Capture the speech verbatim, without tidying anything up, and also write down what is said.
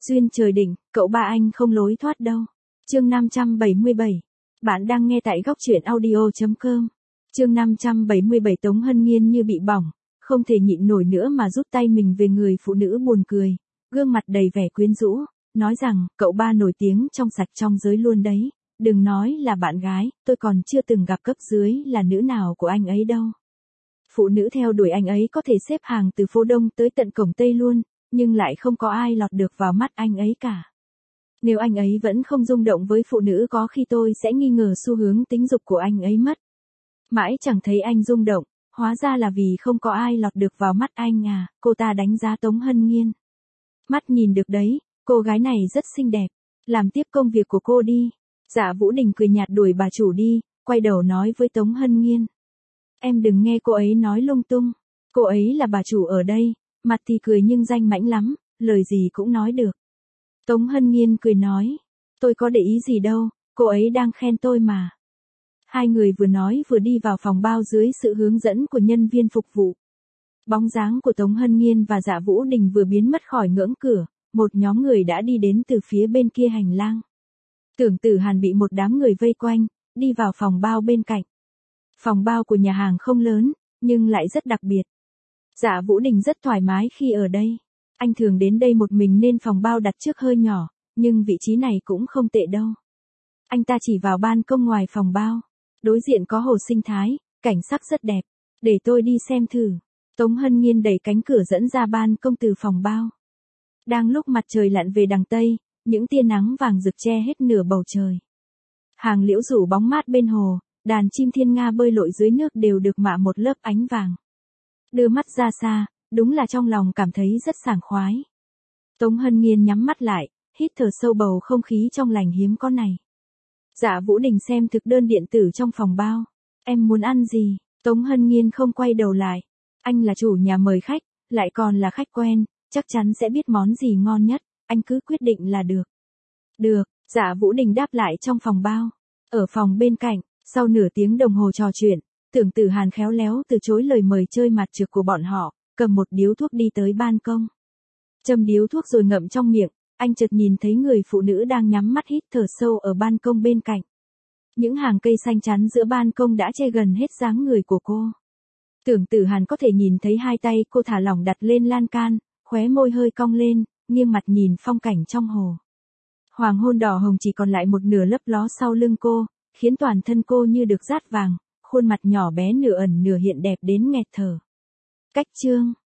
Duyên trời định, cậu ba anh không lối thoát đâu. Chương năm trăm bảy mươi bảy. Bạn đang nghe tại góc truyện audio chấm com. Chương năm trăm bảy mươi bảy. Tống Hân Nghiên như bị bỏng, không thể nhịn nổi nữa mà rút tay mình về người phụ nữ buồn cười, gương mặt đầy vẻ quyến rũ, nói rằng, cậu ba nổi tiếng trong sạch trong giới luôn đấy, đừng nói là bạn gái, tôi còn chưa từng gặp cấp dưới là nữ nào của anh ấy đâu. Phụ nữ theo đuổi anh ấy có thể xếp hàng từ phố Đông tới tận cổng Tây luôn, nhưng lại không có ai lọt được vào mắt anh ấy cả. Nếu anh ấy vẫn không rung động với phụ nữ có khi tôi sẽ nghi ngờ xu hướng tính dục của anh ấy mất. Mãi chẳng thấy anh rung động, hóa ra là vì không có ai lọt được vào mắt anh à, cô ta đánh giá Tống Hân Nghiên. Mắt nhìn được đấy, cô gái này rất xinh đẹp, làm tiếp công việc của cô đi. Dạ Vũ Đình cười nhạt đuổi bà chủ đi, quay đầu nói với Tống Hân Nghiên. Em đừng nghe cô ấy nói lung tung, cô ấy là bà chủ ở đây, mặt thì cười nhưng danh mãnh lắm, lời gì cũng nói được. Tống Hân Nghiên cười nói, tôi có để ý gì đâu, cô ấy đang khen tôi mà. Hai người vừa nói vừa đi vào phòng bao dưới sự hướng dẫn của nhân viên phục vụ. Bóng dáng của Tống Hân Nghiên và Dạ Vũ Đình vừa biến mất khỏi ngưỡng cửa, một nhóm người đã đi đến từ phía bên kia hành lang. Tưởng Tử Hàn bị một đám người vây quanh, đi vào phòng bao bên cạnh. Phòng bao của nhà hàng không lớn, nhưng lại rất đặc biệt. Dạ Vũ Đình rất thoải mái khi ở đây. Anh thường đến đây một mình nên phòng bao đặt trước hơi nhỏ, nhưng vị trí này cũng không tệ đâu. Anh ta chỉ vào ban công ngoài phòng bao. Đối diện có hồ sinh thái, cảnh sắc rất đẹp. Để tôi đi xem thử. Tống Hân Nghiên đẩy cánh cửa dẫn ra ban công từ phòng bao. Đang lúc mặt trời lặn về đằng Tây, những tia nắng vàng rực che hết nửa bầu trời. Hàng liễu rủ bóng mát bên hồ, đàn chim thiên nga bơi lội dưới nước đều được mạ một lớp ánh vàng. Đưa mắt ra xa, đúng là trong lòng cảm thấy rất sảng khoái. Tống Hân Nghiên nhắm mắt lại, hít thở sâu bầu không khí trong lành hiếm có này. Dạ Vũ Đình xem thực đơn điện tử trong phòng bao. Em muốn ăn gì? Tống Hân Nghiên không quay đầu lại. Anh là chủ nhà mời khách, lại còn là khách quen, chắc chắn sẽ biết món gì ngon nhất, anh cứ quyết định là được. Được, Dạ Vũ Đình đáp lại trong phòng bao. Ở phòng bên cạnh, sau nửa tiếng đồng hồ trò chuyện, Tưởng Tử Hàn khéo léo từ chối lời mời chơi mặt trược của bọn họ, cầm một điếu thuốc đi tới ban công. Châm điếu thuốc rồi ngậm trong miệng, anh chợt nhìn thấy người phụ nữ đang nhắm mắt hít thở sâu ở ban công bên cạnh. Những hàng cây xanh chắn giữa ban công đã che gần hết dáng người của cô. Tưởng Tử Hàn có thể nhìn thấy hai tay cô thả lỏng đặt lên lan can, khóe môi hơi cong lên, nghiêng mặt nhìn phong cảnh trong hồ. Hoàng hôn đỏ hồng chỉ còn lại một nửa lấp ló sau lưng cô, khiến toàn thân cô như được dát vàng, khuôn mặt nhỏ bé nửa ẩn nửa hiện đẹp đến nghẹt thở. Cách chương